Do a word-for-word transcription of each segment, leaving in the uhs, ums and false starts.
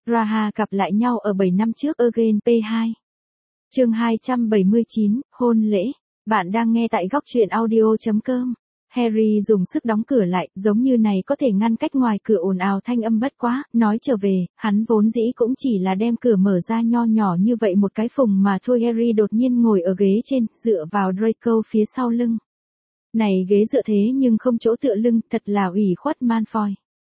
Raha gặp lại nhau ở bảy năm trước Again pê hai. Chương hai trăm bảy mươi chín, hôn lễ. Bạn đang nghe tại góc truyện audio chấm com. Harry dùng sức đóng cửa lại, giống như này có thể ngăn cách ngoài cửa ồn ào thanh âm bất quá, nói trở về, hắn vốn dĩ cũng chỉ là đem cửa mở ra nho nhỏ như vậy một cái phùng mà thôi. Harry đột nhiên ngồi ở ghế trên, dựa vào Draco phía sau lưng. Này ghế dựa thế nhưng không chỗ tựa lưng, thật là ủy khuất Malfoy.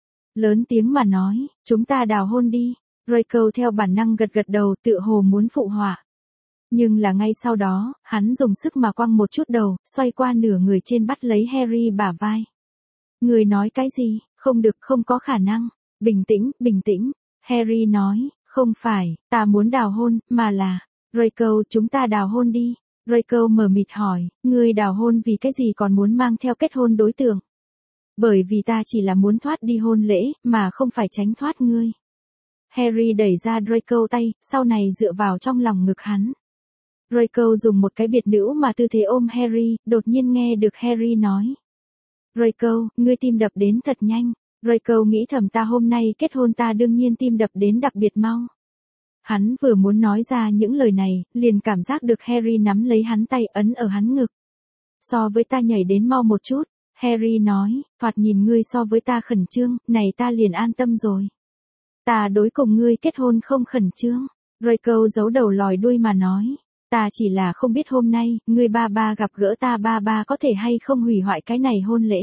Lớn tiếng mà nói, chúng ta đào hôn đi. Draco theo bản năng gật gật đầu, tựa hồ muốn phụ họa. Nhưng là ngay sau đó, hắn dùng sức mà quăng một chút đầu, xoay qua nửa người trên bắt lấy Harry bả vai. Người nói cái gì, không được, không có khả năng. Bình tĩnh, bình tĩnh. Harry nói, không phải, ta muốn đào hôn, mà là, Draco, chúng ta đào hôn đi. Draco mờ mịt hỏi, ngươi đào hôn vì cái gì còn muốn mang theo kết hôn đối tượng? Bởi vì ta chỉ là muốn thoát đi hôn lễ, mà không phải tránh thoát ngươi. Harry đẩy ra Draco tay, sau này dựa vào trong lòng ngực hắn. Draco dùng một cái biệt nữ mà tư thế ôm Harry, đột nhiên nghe được Harry nói. Draco, ngươi tim đập đến thật nhanh. Draco nghĩ thầm ta hôm nay kết hôn ta đương nhiên tim đập đến đặc biệt mau. Hắn vừa muốn nói ra những lời này, liền cảm giác được Harry nắm lấy hắn tay ấn ở hắn ngực. So với ta nhảy đến mau một chút, Harry nói, thoạt nhìn ngươi so với ta khẩn trương, này ta liền an tâm rồi. Ta đối cùng ngươi kết hôn không khẩn trương. Draco giấu đầu lòi đuôi mà nói. Ta chỉ là không biết hôm nay, ngươi ba ba gặp gỡ ta ba ba có thể hay không hủy hoại cái này hôn lễ.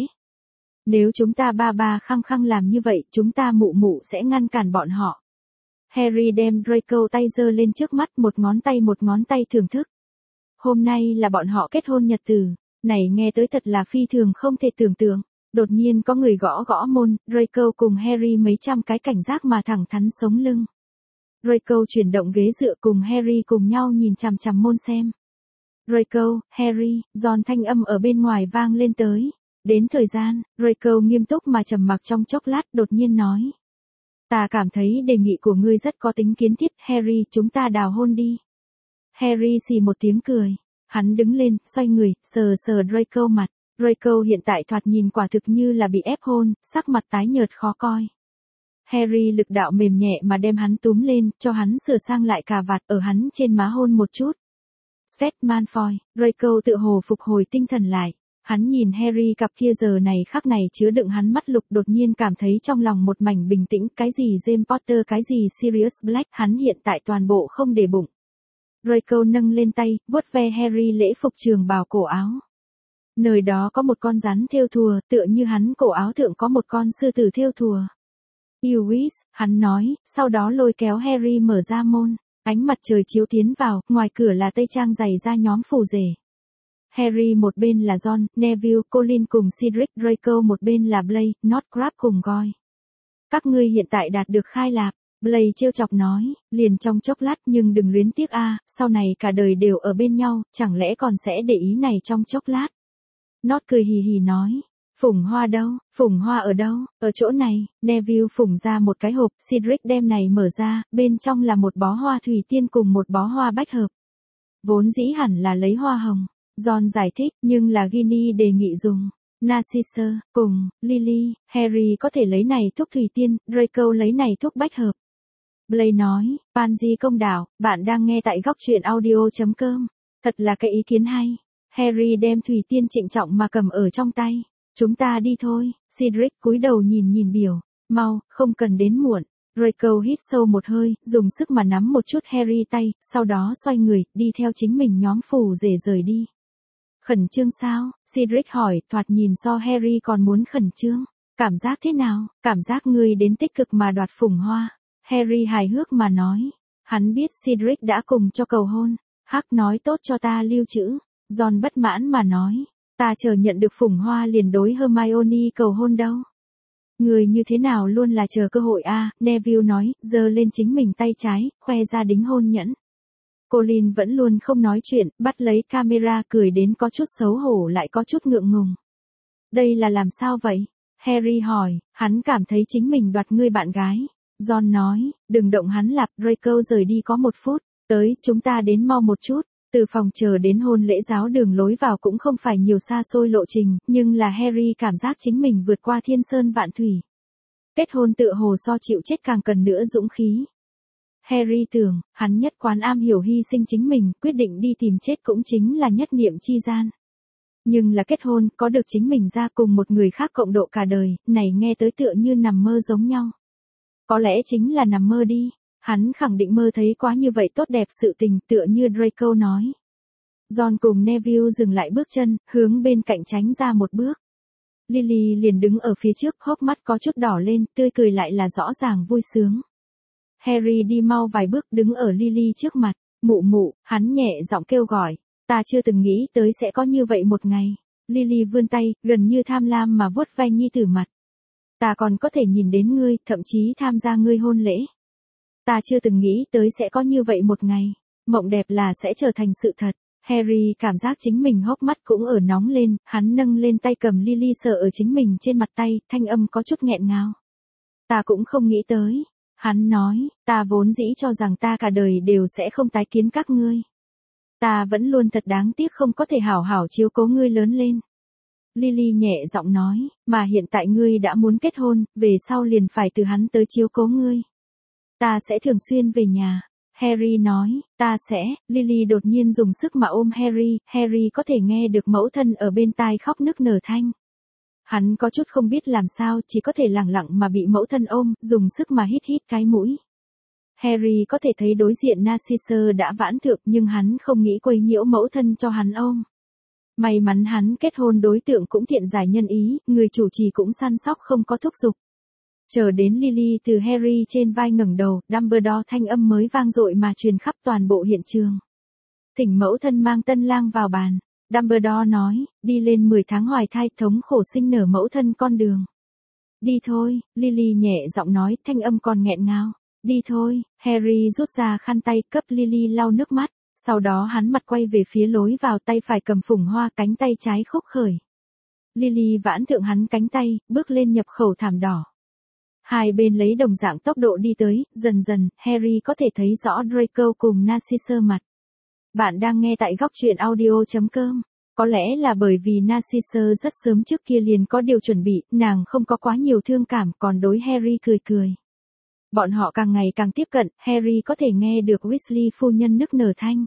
Nếu chúng ta ba ba khăng khăng làm như vậy, chúng ta mụ mụ sẽ ngăn cản bọn họ. Harry đem Draco tay giơ lên trước mắt, một ngón tay một ngón tay thưởng thức. Hôm nay là bọn họ kết hôn nhật tử, này nghe tới thật là phi thường không thể tưởng tượng. Đột nhiên có người gõ gõ môn, Draco cùng Harry mấy trăm cái cảnh giác mà thẳng thắn sống lưng. Draco chuyển động ghế dựa cùng Harry cùng nhau nhìn chằm chằm môn xem. Draco, Harry, Ron thanh âm ở bên ngoài vang lên tới. Đến thời gian, Draco nghiêm túc mà trầm mặc trong chốc lát đột nhiên nói. Ta cảm thấy đề nghị của ngươi rất có tính kiến thiết, Harry, chúng ta đào hôn đi. Harry xì một tiếng cười. Hắn đứng lên, xoay người, sờ sờ Draco mặt. Draco hiện tại thoạt nhìn quả thực như là bị ép hôn, sắc mặt tái nhợt khó coi. Harry lực đạo mềm nhẹ mà đem hắn túm lên, cho hắn sửa sang lại cà vạt ở hắn trên má hôn một chút. Svet Malfoy, Draco tự hồ phục hồi tinh thần lại. Hắn nhìn Harry cặp kia giờ này khắc này chứa đựng hắn mắt lục đột nhiên cảm thấy trong lòng một mảnh bình tĩnh, cái gì James Potter cái gì Sirius Black hắn hiện tại toàn bộ không để bụng. Draco nâng lên tay, vuốt ve Harry lễ phục trường bào cổ áo. Nơi đó có một con rắn thêu thùa, tựa như hắn cổ áo thượng có một con sư tử thêu thùa. Lewis, hắn nói, sau đó lôi kéo Harry mở ra môn. Ánh mặt trời chiếu tiến vào, ngoài cửa là tây trang giày ra nhóm phù rể. Harry một bên là Ron, Neville, Colin cùng Cedric, Draco một bên là Blaise, Snodgrass cùng Goyle. Các ngươi hiện tại đạt được khai lạc, Blaise trêu chọc nói, liền trong chốc lát nhưng đừng luyến tiếc a, sau này cả đời đều ở bên nhau, chẳng lẽ còn sẽ để ý này trong chốc lát. Nod cười hì hì nói, phủng hoa đâu, phủng hoa ở đâu, ở chỗ này. Neville phủng ra một cái hộp, Cedric đem này mở ra, bên trong là một bó hoa thủy tiên cùng một bó hoa bách hợp. Vốn dĩ hẳn là lấy hoa hồng. Ron giải thích, nhưng là Ginny đề nghị dùng Narcissus, cùng Lily, Harry có thể lấy này thuốc thủy tiên, Draco lấy này thuốc bách hợp. Blaise nói, Pansy công đảo, bạn đang nghe tại góc truyện audio chấm com. Thật là cái ý kiến hay. Harry đem thủy tiên trịnh trọng mà cầm ở trong tay. Chúng ta đi thôi. Cedric cúi đầu nhìn nhìn biểu. Mau, không cần đến muộn. Draco hít sâu một hơi, dùng sức mà nắm một chút Harry tay, sau đó xoay người, đi theo chính mình nhóm phù rể rời đi. Khẩn trương sao? Cedric hỏi, thoạt nhìn so Harry còn muốn khẩn trương. Cảm giác thế nào? Cảm giác ngươi đến tích cực mà đoạt phủng hoa. Harry hài hước mà nói. Hắn biết Cedric đã cùng cho cầu hôn. Hắc nói tốt cho ta lưu trữ. Ron bất mãn mà nói. Ta chờ nhận được phủng hoa liền đối Hermione cầu hôn đâu. Người như thế nào luôn là chờ cơ hội a, Neville nói, giơ lên chính mình tay trái, khoe ra đính hôn nhẫn. Colin vẫn luôn không nói chuyện, bắt lấy camera cười đến có chút xấu hổ lại có chút ngượng ngùng. Đây là làm sao vậy? Harry hỏi, hắn cảm thấy chính mình đoạt ngươi bạn gái. Ron nói, đừng động hắn lặp, Draco rời đi có một phút, tới, chúng ta đến mau một chút. Từ phòng chờ đến hôn lễ giáo đường lối vào cũng không phải nhiều xa xôi lộ trình, nhưng là Harry cảm giác chính mình vượt qua thiên sơn vạn thủy. Kết hôn tựa hồ so chịu chết càng cần nữa dũng khí. Harry tưởng, hắn nhất quán am hiểu hy sinh chính mình, quyết định đi tìm chết cũng chính là nhất niệm chi gian. Nhưng là kết hôn, có được chính mình ra cùng một người khác cộng độ cả đời, này nghe tới tựa như nằm mơ giống nhau. Có lẽ chính là nằm mơ đi, hắn khẳng định mơ thấy quá như vậy tốt đẹp sự tình tựa như Draco nói. John cùng Neville dừng lại bước chân, hướng bên cạnh tránh ra một bước. Lily liền đứng ở phía trước, hốc mắt có chút đỏ lên, tươi cười lại là rõ ràng vui sướng. Harry đi mau vài bước đứng ở Lily trước mặt, mụ mụ, hắn nhẹ giọng kêu gọi, ta chưa từng nghĩ tới sẽ có như vậy một ngày. Lily vươn tay, gần như tham lam mà vuốt vai nhi tử mặt. Ta còn có thể nhìn đến ngươi, thậm chí tham gia ngươi hôn lễ. Ta chưa từng nghĩ tới sẽ có như vậy một ngày, mộng đẹp là sẽ trở thành sự thật. Harry cảm giác chính mình hốc mắt cũng ở nóng lên, hắn nâng lên tay cầm Lily sờ ở chính mình trên mặt tay, thanh âm có chút nghẹn ngào. Ta cũng không nghĩ tới. Hắn nói, ta vốn dĩ cho rằng ta cả đời đều sẽ không tái kiến các ngươi. Ta vẫn luôn thật đáng tiếc không có thể hảo hảo chiếu cố ngươi lớn lên. Lily nhẹ giọng nói, mà hiện tại ngươi đã muốn kết hôn, về sau liền phải từ hắn tới chiếu cố ngươi. Ta sẽ thường xuyên về nhà. Harry nói, ta sẽ, Lily đột nhiên dùng sức mà ôm Harry, Harry có thể nghe được mẫu thân ở bên tai khóc nức nở thanh. Hắn có chút không biết làm sao, chỉ có thể lẳng lặng mà bị mẫu thân ôm, dùng sức mà hít hít cái mũi. Harry có thể thấy đối diện Narcisse đã vãn thượng nhưng hắn không nghĩ quấy nhiễu mẫu thân cho hắn ôm. May mắn hắn kết hôn đối tượng cũng thiện giải nhân ý, người chủ trì cũng săn sóc không có thúc giục. Chờ đến Lily từ Harry trên vai ngẩng đầu, Dumbledore thanh âm mới vang dội mà truyền khắp toàn bộ hiện trường. Thỉnh mẫu thân mang tân lang vào bàn. Dumbledore nói, đi lên mười tháng hoài thai thống khổ sinh nở mẫu thân con đường. Đi thôi, Lily nhẹ giọng nói, thanh âm còn nghẹn ngào. Đi thôi, Harry rút ra khăn tay cấp Lily lau nước mắt, sau đó hắn mặt quay về phía lối vào, tay phải cầm phủng hoa, cánh tay trái khúc khởi. Lily vãn thượng hắn cánh tay, bước lên nhập khẩu thảm đỏ. Hai bên lấy đồng dạng tốc độ đi tới, dần dần, Harry có thể thấy rõ Draco cùng Narcisse mặt. Bạn đang nghe tại góc truyện audio chấm com. Có lẽ là bởi vì Narcisse rất sớm trước kia liền có điều chuẩn bị, nàng không có quá nhiều thương cảm, còn đối Harry cười cười. Bọn họ càng ngày càng tiếp cận, Harry có thể nghe được Weasley phu nhân nức nở thanh.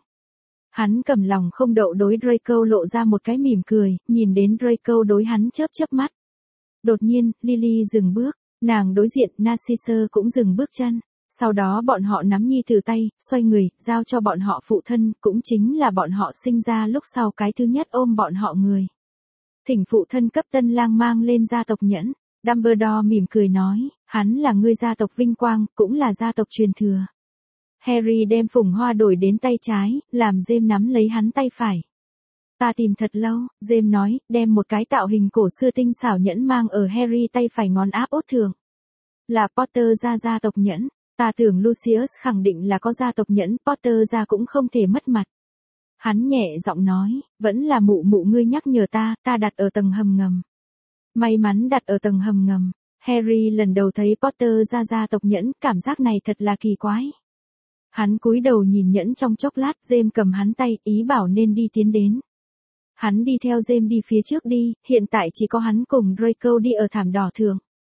Hắn cầm lòng không đậu đối Draco lộ ra một cái mỉm cười, nhìn đến Draco đối hắn chớp chớp mắt. Đột nhiên, Lily dừng bước, nàng đối diện, Narcisse cũng dừng bước chân. Sau đó bọn họ nắm nhi tử tay, xoay người, giao cho bọn họ phụ thân, cũng chính là bọn họ sinh ra lúc sau cái thứ nhất ôm bọn họ người. Thỉnh phụ thân cấp tân lang mang lên gia tộc nhẫn. Dumbledore mỉm cười nói, hắn là ngươi gia tộc vinh quang, cũng là gia tộc truyền thừa. Harry đem phủng hoa đổi đến tay trái, làm James nắm lấy hắn tay phải. Ta tìm thật lâu, James nói, đem một cái tạo hình cổ xưa tinh xảo nhẫn mang ở Harry tay phải ngón áp út thượng. Là Potter gia gia tộc nhẫn. Ta tưởng Lucius khẳng định là có gia tộc nhẫn, Potter gia cũng không thể mất mặt. Hắn nhẹ giọng nói, vẫn là mụ mụ ngươi nhắc nhở ta, ta đặt ở tầng hầm ngầm. May mắn đặt ở tầng hầm ngầm. Harry lần đầu thấy Potter gia gia tộc nhẫn, cảm giác này thật là kỳ quái. Hắn cúi đầu nhìn nhẫn trong chốc lát, James cầm hắn tay, ý bảo nên đi tiến đến. Hắn đi theo James đi phía trước đi, hiện tại chỉ có hắn cùng Draco đi ở thảm đỏ thượng.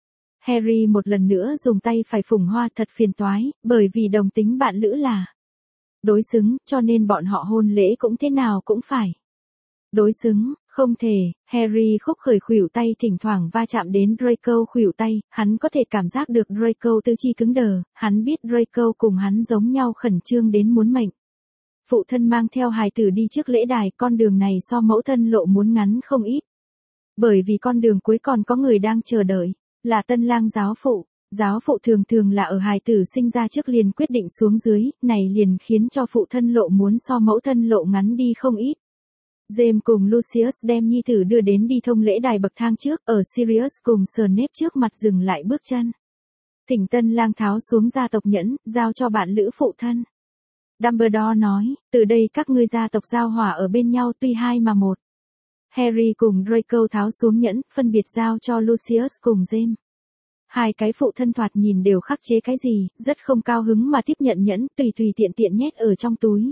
Harry một lần nữa dùng tay phải phủng hoa, thật phiền toái, bởi vì đồng tính bạn lữ là đối xứng, cho nên bọn họ hôn lễ cũng thế nào cũng phải đối xứng, không thể. Harry khúc khởi khuỷu tay thỉnh thoảng va chạm đến Draco khuỷu tay, hắn có thể cảm giác được Draco tư chi cứng đờ, hắn biết Draco cùng hắn giống nhau khẩn trương đến muốn mệnh. Phụ thân mang theo hài tử đi trước lễ đài, con đường này so mẫu thân lộ muốn ngắn không ít. Bởi vì con đường cuối còn có người đang chờ đợi, là tân lang giáo phụ. Giáo phụ thường thường là ở hài tử sinh ra trước liền quyết định xuống dưới, này liền khiến cho phụ thân lộ muốn so mẫu thân lộ ngắn đi không ít. James cùng Lucius đem nhi tử đưa đến đi thông lễ đài bậc thang trước, ở Sirius cùng Snape trước mặt dừng lại bước chân. Thỉnh tân lang tháo xuống gia tộc nhẫn, giao cho bạn lữ phụ thân. Dumbledore nói, từ đây các ngươi gia tộc giao hòa ở bên nhau tuy hai mà một. Harry cùng Draco tháo xuống nhẫn, phân biệt giao cho Lucius cùng James. Hai cái phụ thân thoạt nhìn đều khắc chế cái gì, rất không cao hứng mà tiếp nhận nhẫn, tùy tùy tiện tiện nhét ở trong túi.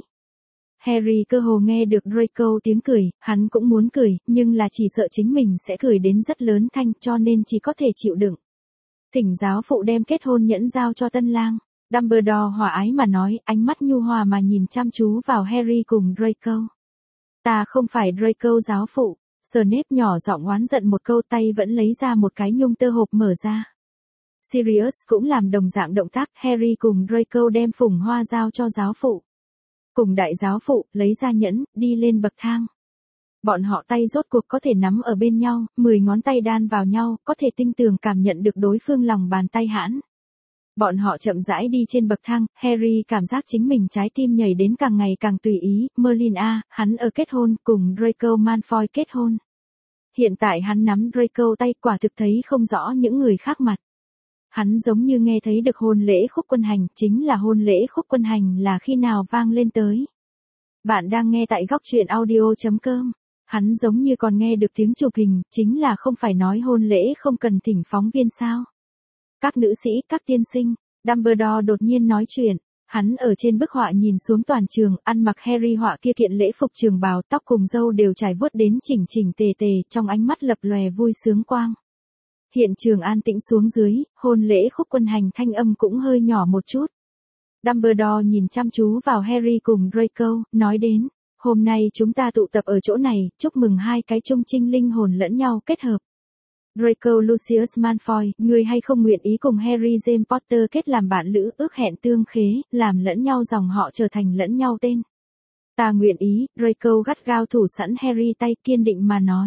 Harry cơ hồ nghe được Draco tiếng cười, hắn cũng muốn cười, nhưng là chỉ sợ chính mình sẽ cười đến rất lớn thanh cho nên chỉ có thể chịu đựng. Thỉnh giáo phụ đem kết hôn nhẫn giao cho tân lang. Dumbledore hòa ái mà nói, ánh mắt nhu hòa mà nhìn chăm chú vào Harry cùng Draco. Ta không phải Draco giáo phụ. Snape nhỏ giọng oán giận một câu, tay vẫn lấy ra một cái nhung tơ hộp mở ra. Sirius cũng làm đồng dạng động tác, Harry cùng Draco đem phùng hoa giao cho giáo phụ. Cùng đại giáo phụ, lấy ra nhẫn, đi lên bậc thang. Bọn họ tay rốt cuộc có thể nắm ở bên nhau, mười ngón tay đan vào nhau, có thể tinh tường cảm nhận được đối phương lòng bàn tay hãn. Bọn họ chậm rãi đi trên bậc thang, Harry cảm giác chính mình trái tim nhảy đến càng ngày càng tùy ý, Merlin a, hắn ở kết hôn, cùng Draco Malfoy kết hôn. Hiện tại hắn nắm Draco tay, quả thực thấy không rõ những người khác mặt. Hắn giống như nghe thấy được hôn lễ khúc quân hành, chính là hôn lễ khúc quân hành là khi nào vang lên tới. Bạn đang nghe tại góc truyện audio chấm com. Hắn giống như còn nghe được tiếng chụp hình, chính là không phải nói hôn lễ không cần thỉnh phóng viên sao. Các nữ sĩ, các tiên sinh, Dumbledore đột nhiên nói chuyện. Hắn ở trên bức họa nhìn xuống toàn trường, ăn mặc Harry họa kia kiện lễ phục trường bào, tóc cùng râu đều trải vuốt đến chỉnh chỉnh tề tề, trong ánh mắt lập lòe vui sướng quang. Hiện trường an tĩnh xuống dưới, hôn lễ khúc quân hành thanh âm cũng hơi nhỏ một chút. Dumbledore nhìn chăm chú vào Harry cùng Draco, nói đến, hôm nay chúng ta tụ tập ở chỗ này, chúc mừng hai cái chung trinh linh hồn lẫn nhau kết hợp. Draco Lucius Malfoy, người hay không nguyện ý cùng Harry James Potter kết làm bạn lữ, ước hẹn tương khế, làm lẫn nhau dòng họ trở thành lẫn nhau tên. Ta nguyện ý, Draco gắt gao thủ sẵn Harry tay, kiên định mà nói.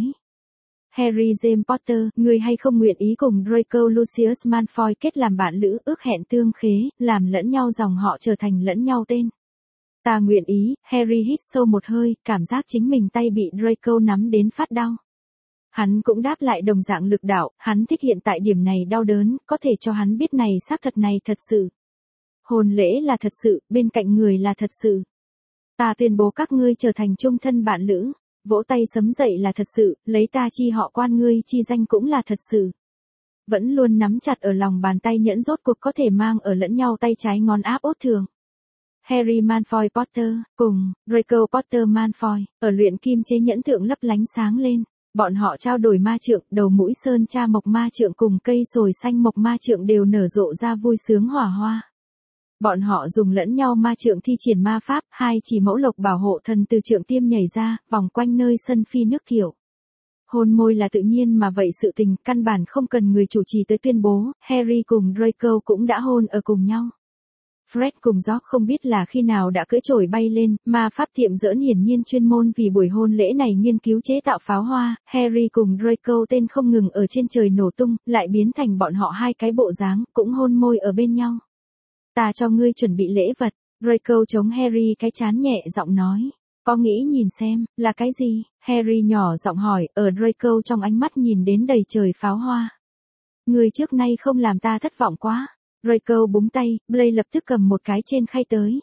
Harry James Potter, người hay không nguyện ý cùng Draco Lucius Malfoy kết làm bạn lữ, ước hẹn tương khế, làm lẫn nhau dòng họ trở thành lẫn nhau tên. Ta nguyện ý, Harry hít sâu một hơi, cảm giác chính mình tay bị Draco nắm đến phát đau. Hắn cũng đáp lại đồng dạng lực đạo, hắn thích hiện tại điểm này đau đớn, có thể cho hắn biết này xác thật này thật sự. Hôn lễ là thật sự, bên cạnh người là thật sự. Ta tuyên bố các ngươi trở thành chung thân bạn lữ, vỗ tay sấm dậy là thật sự, lấy ta chi họ quan ngươi chi danh cũng là thật sự. Vẫn luôn nắm chặt ở lòng bàn tay nhẫn rốt cuộc có thể mang ở lẫn nhau tay trái ngón áp út thường. Harry Malfoy Potter, cùng Draco Potter Malfoy, ở luyện kim chế nhẫn thượng lấp lánh sáng lên. Bọn họ trao đổi ma trượng, đầu mũi sơn cha mộc ma trượng cùng cây sồi xanh mộc ma trượng đều nở rộ ra vui sướng hỏa hoa. Bọn họ dùng lẫn nhau ma trượng thi triển ma pháp, hai chỉ mẫu lộc bảo hộ thần từ trượng tiêm nhảy ra, vòng quanh nơi sân phi nước kiểu. Hôn môi là tự nhiên mà vậy sự tình, căn bản không cần người chủ trì tới tuyên bố, Harry cùng Draco cũng đã hôn ở cùng nhau. Fred cùng George không biết là khi nào đã cưỡi chổi bay lên, ma pháp tiệm giỡn hiển nhiên chuyên môn vì buổi hôn lễ này nghiên cứu chế tạo pháo hoa, Harry cùng Draco tên không ngừng ở trên trời nổ tung, lại biến thành bọn họ hai cái bộ dáng, cũng hôn môi ở bên nhau. Ta cho ngươi chuẩn bị lễ vật, Draco chống Harry cái chán nhẹ giọng nói. Có nghĩ nhìn xem, là cái gì? Harry nhỏ giọng hỏi, ở Draco trong ánh mắt nhìn đến đầy trời pháo hoa. Ngươi trước nay không làm ta thất vọng quá. Draco búng tay, Blaise lập tức cầm một cái trên khay tới.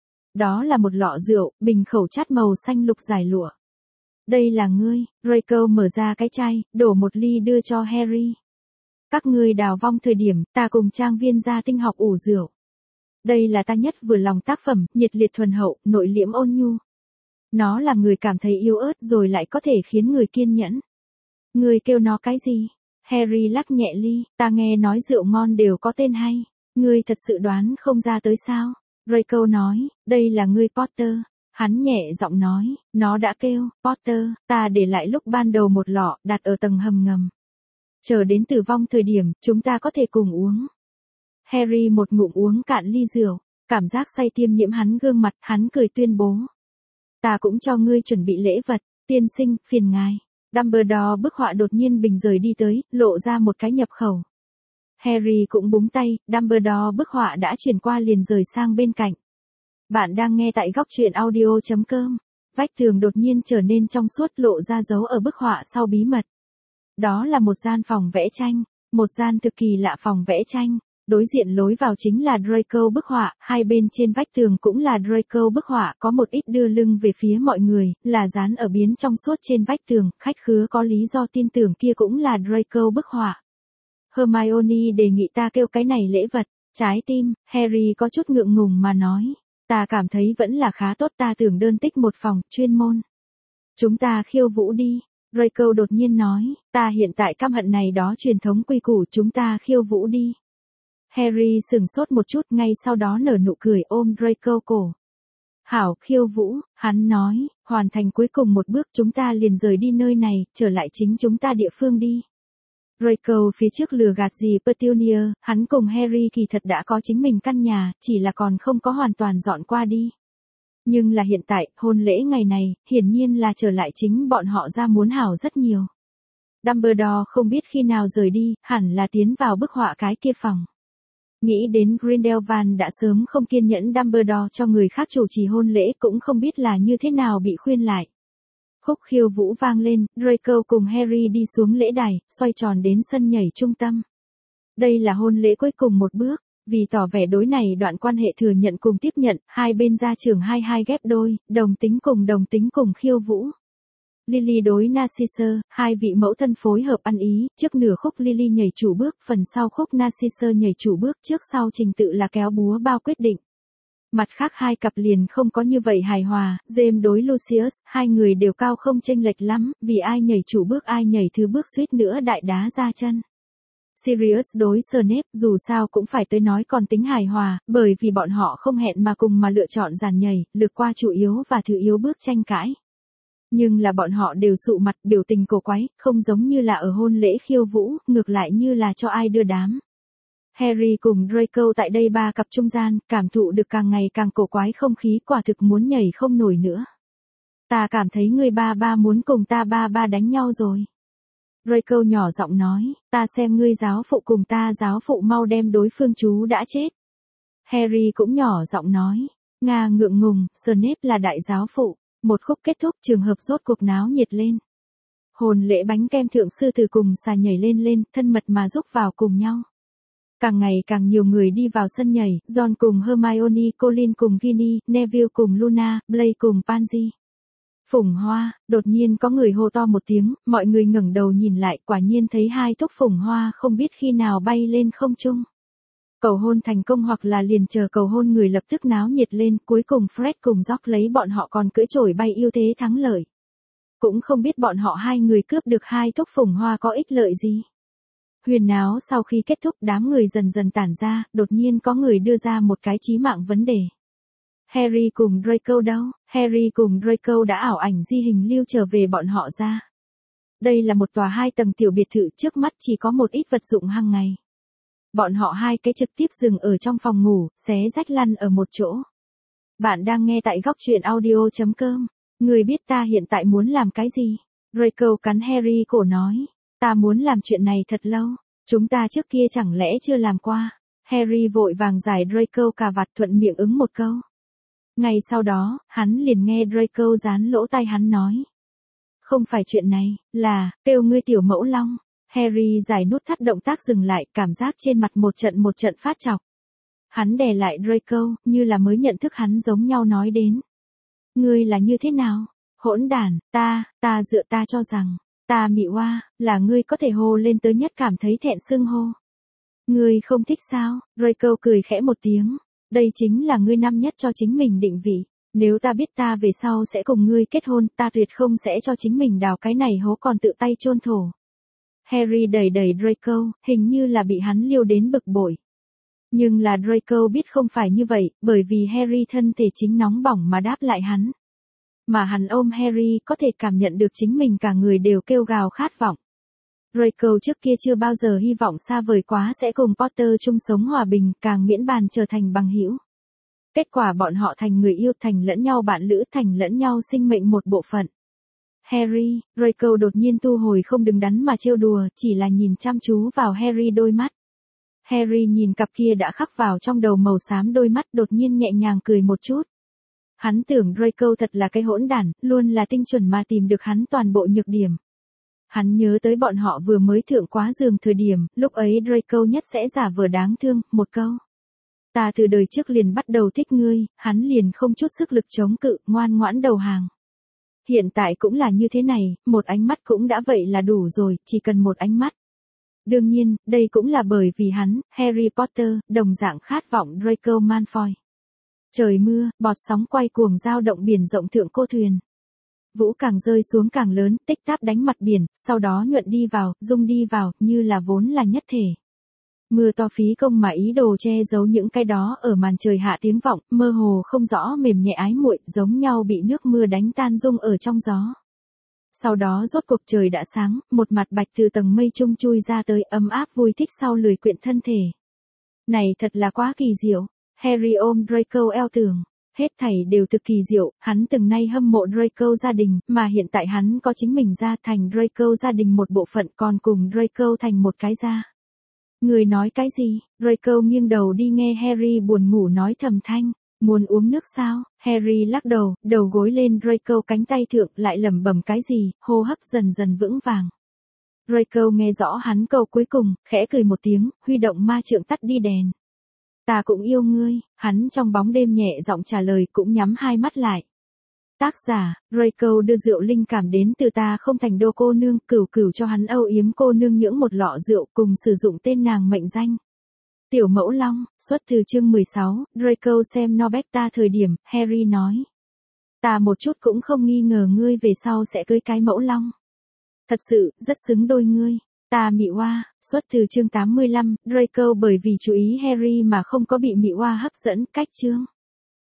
Đó là một lọ rượu, bình khẩu chát màu xanh lục dài lụa. Đây là ngươi, Draco mở ra cái chai, đổ một ly đưa cho Harry. Các ngươi đào vong thời điểm, ta cùng trang viên gia tinh học ủ rượu. Đây là ta nhất vừa lòng tác phẩm, nhiệt liệt thuần hậu, nội liễm ôn nhu. Nó làm người cảm thấy yếu ớt rồi lại có thể khiến người kiên nhẫn. Ngươi kêu nó cái gì? Harry lắc nhẹ ly, ta nghe nói rượu ngon đều có tên hay. Ngươi thật sự đoán không ra tới sao? Draco nói, đây là ngươi Potter. Hắn nhẹ giọng nói, nó đã kêu, Potter, ta để lại lúc ban đầu một lọ, đặt ở tầng hầm ngầm. Chờ đến tử vong thời điểm, chúng ta có thể cùng uống. Harry một ngụm uống cạn ly rượu, cảm giác say tiêm nhiễm hắn gương mặt, hắn cười tuyên bố. Ta cũng cho ngươi chuẩn bị lễ vật, tiên sinh, phiền ngài. Dumbledore bức họa đột nhiên bình rời đi tới, lộ ra một cái nhập khẩu. Harry cũng búng tay, Dumbledore bức họa đã chuyển qua liền rời sang bên cạnh. Bạn đang nghe tại góc truyện audio chấm com. Vách tường đột nhiên trở nên trong suốt lộ ra dấu ở bức họa sau bí mật. Đó là một gian phòng vẽ tranh, một gian cực kỳ lạ phòng vẽ tranh. Đối diện lối vào chính là Draco bức họa, hai bên trên vách tường cũng là Draco bức họa, có một ít đưa lưng về phía mọi người, là dán ở biến trong suốt trên vách tường, khách khứa có lý do tin tưởng kia cũng là Draco bức họa. Hermione đề nghị ta kêu cái này lễ vật, trái tim, Harry có chút ngượng ngùng mà nói, ta cảm thấy vẫn là khá tốt, ta tưởng đơn tích một phòng, chuyên môn. Chúng ta khiêu vũ đi, Draco đột nhiên nói, ta hiện tại căm hận này đó truyền thống quy củ, chúng ta khiêu vũ đi. Harry sừng sốt một chút, ngay sau đó nở nụ cười ôm Draco cổ. Hảo, khiêu vũ, hắn nói, hoàn thành cuối cùng một bước chúng ta liền rời đi nơi này, trở lại chính chúng ta địa phương đi. Draco phía trước lừa gạt gì Petunia, hắn cùng Harry kỳ thật đã có chính mình căn nhà, chỉ là còn không có hoàn toàn dọn qua đi. Nhưng là hiện tại, hôn lễ ngày này, hiển nhiên là trở lại chính bọn họ ra muốn hảo rất nhiều. Dumbledore không biết khi nào rời đi, hẳn là tiến vào bức họa cái kia phòng. Nghĩ đến Grindelwald đã sớm không kiên nhẫn Dumbledore cho người khác chủ trì hôn lễ cũng không biết là như thế nào bị khuyên lại. Khúc khiêu vũ vang lên, Draco cùng Harry đi xuống lễ đài, xoay tròn đến sân nhảy trung tâm. Đây là hôn lễ cuối cùng một bước, vì tỏ vẻ đối này đoạn quan hệ thừa nhận cùng tiếp nhận, hai bên gia trưởng hai hai ghép đôi, đồng tính cùng đồng tính cùng khiêu vũ. Lily đối Narcissa, hai vị mẫu thân phối hợp ăn ý, trước nửa khúc Lily nhảy chủ bước, phần sau khúc Narcissa nhảy chủ bước, trước sau trình tự là kéo búa bao quyết định. Mặt khác hai cặp liền không có như vậy hài hòa, James đối Lucius, hai người đều cao không chênh lệch lắm, vì ai nhảy chủ bước ai nhảy thứ bước suýt nữa đại đá ra chân. Sirius đối Snape, dù sao cũng phải tới nói còn tính hài hòa, bởi vì bọn họ không hẹn mà cùng mà lựa chọn dàn nhảy, lược qua chủ yếu và thứ yếu bước tranh cãi. Nhưng là bọn họ đều sụ mặt, biểu tình cổ quái, không giống như là ở hôn lễ khiêu vũ, ngược lại như là cho ai đưa đám. Harry cùng Draco tại đây ba cặp trung gian, cảm thụ được càng ngày càng cổ quái không khí, quả thực muốn nhảy không nổi nữa. Ta cảm thấy người ba ba muốn cùng ta ba ba đánh nhau rồi. Draco nhỏ giọng nói, ta xem ngươi giáo phụ cùng ta giáo phụ mau đem đối phương chú đã chết. Harry cũng nhỏ giọng nói, Nga ngượng ngùng, Snape là đại giáo phụ. Một khúc kết thúc, trường hợp rốt cuộc náo nhiệt lên. Hồn lễ bánh kem thượng sư từ cùng xà nhảy lên lên, thân mật mà rúc vào cùng nhau. Càng ngày càng nhiều người đi vào sân nhảy, John cùng Hermione, Colin cùng Ginny, Neville cùng Luna, Blake cùng Pansy. Phùng hoa, đột nhiên có người hô to một tiếng, mọi người ngẩng đầu nhìn lại, quả nhiên thấy hai thúc phùng hoa không biết khi nào bay lên không trung. Cầu hôn thành công hoặc là liền chờ cầu hôn người lập tức náo nhiệt lên, cuối cùng Fred cùng George lấy bọn họ còn cưỡi chổi bay ưu thế thắng lợi. Cũng không biết bọn họ hai người cướp được hai thúc phùng hoa có ích lợi gì. Huyền náo sau khi kết thúc đám người dần dần tản ra, đột nhiên có người đưa ra một cái chí mạng vấn đề. Harry cùng Draco đâu? Harry cùng Draco đã ảo ảnh di hình lưu trở về bọn họ ra. Đây là một tòa hai tầng tiểu biệt thự, trước mắt chỉ có một ít vật dụng hàng ngày. Bọn họ hai cái trực tiếp dừng ở trong phòng ngủ, xé rách lăn ở một chỗ. Bạn đang nghe tại góc truyện audio chấm com. Người biết ta hiện tại muốn làm cái gì? Draco cắn Harry cổ nói. Ta muốn làm chuyện này thật lâu. Chúng ta trước kia chẳng lẽ chưa làm qua? Harry vội vàng giải Draco cà vạt thuận miệng ứng một câu. Ngay sau đó, hắn liền nghe Draco dán lỗ tai hắn nói. Không phải chuyện này, là, kêu ngươi tiểu mẫu long. Harry giải nút thắt động tác dừng lại, cảm giác trên mặt một trận một trận phát chọc. Hắn đè lại Draco, như là mới nhận thức hắn giống nhau nói đến. Ngươi là như thế nào? Hỗn đản, ta, ta dựa ta cho rằng, ta mị oa, là ngươi có thể hô lên tới nhất cảm thấy thẹn xưng hô. Ngươi không thích sao? Draco cười khẽ một tiếng. Đây chính là ngươi năm nhất cho chính mình định vị. Nếu ta biết ta về sau sẽ cùng ngươi kết hôn, ta tuyệt không sẽ cho chính mình đào cái này hố còn tự tay chôn thổ. Harry đẩy đẩy Draco, hình như là bị hắn liêu đến bực bội. Nhưng là Draco biết không phải như vậy, bởi vì Harry thân thể chính nóng bỏng mà đáp lại hắn. Mà hắn ôm Harry có thể cảm nhận được chính mình cả người đều kêu gào khát vọng. Draco trước kia chưa bao giờ hy vọng xa vời quá sẽ cùng Potter chung sống hòa bình, càng miễn bàn trở thành bằng hữu. Kết quả bọn họ thành người yêu, thành lẫn nhau bạn lữ, thành lẫn nhau sinh mệnh một bộ phận. Harry, Draco đột nhiên thu hồi không đứng đắn mà trêu đùa, chỉ là nhìn chăm chú vào Harry đôi mắt. Harry nhìn cặp kia đã khắc vào trong đầu màu xám đôi mắt, đột nhiên nhẹ nhàng cười một chút. Hắn tưởng Draco thật là cái hỗn đản, luôn là tinh chuẩn mà tìm được hắn toàn bộ nhược điểm. Hắn nhớ tới bọn họ vừa mới thượng quá giường thời điểm, lúc ấy Draco nhất sẽ giả vờ đáng thương, một câu. Ta từ đời trước liền bắt đầu thích ngươi, hắn liền không chút sức lực chống cự, ngoan ngoãn đầu hàng. Hiện tại cũng là như thế này, một ánh mắt cũng đã vậy là đủ rồi, chỉ cần một ánh mắt. Đương nhiên, đây cũng là bởi vì hắn, Harry Potter, đồng dạng khát vọng Draco Malfoy. Trời mưa, bọt sóng quay cuồng dao động biển rộng thượng cô thuyền. Vũ càng rơi xuống càng lớn, tích táp đánh mặt biển, sau đó nhuận đi vào, rung đi vào, như là vốn là nhất thể. Mưa to phí công mà ý đồ che giấu những cái đó ở màn trời hạ tiếng vọng, mơ hồ không rõ mềm nhẹ ái muội, giống nhau bị nước mưa đánh tan rung ở trong gió. Sau đó rốt cuộc trời đã sáng, một mặt bạch từ tầng mây trung chui ra tới, ấm áp vui thích sau lười quyện thân thể. Này thật là quá kỳ diệu. Harry ôm Draco eo tường. Hết thảy đều cực kỳ diệu, hắn từng nay hâm mộ Draco gia đình, mà hiện tại hắn có chính mình ra thành Draco gia đình một bộ phận, còn cùng Draco thành một cái gia. Người nói cái gì? Draco nghiêng đầu đi nghe Harry buồn ngủ nói thầm thanh. Muốn uống nước sao? Harry lắc đầu, đầu gối lên Draco cánh tay thượng, lại lẩm bẩm cái gì, hô hấp dần dần vững vàng. Draco nghe rõ hắn câu cuối cùng, khẽ cười một tiếng, huy động ma trượng tắt đi đèn. Ta cũng yêu ngươi, hắn trong bóng đêm nhẹ giọng trả lời, cũng nhắm hai mắt lại. Tác giả, Draco đưa rượu linh cảm đến từ Ta Không Thành Đô cô nương, cửu cửu cho hắn âu yếm cô nương những một lọ rượu, cùng sử dụng tên nàng mệnh danh. Tiểu Mẫu Long, xuất từ chương mười sáu, Draco xem Norbecta thời điểm, Harry nói. Ta một chút cũng không nghi ngờ ngươi về sau sẽ cưới cái Mẫu Long. Thật sự, rất xứng đôi ngươi. Ta Mị Oa, xuất từ chương tám mươi lăm, Draco bởi vì chú ý Harry mà không có bị Mị Oa hấp dẫn, cách chương.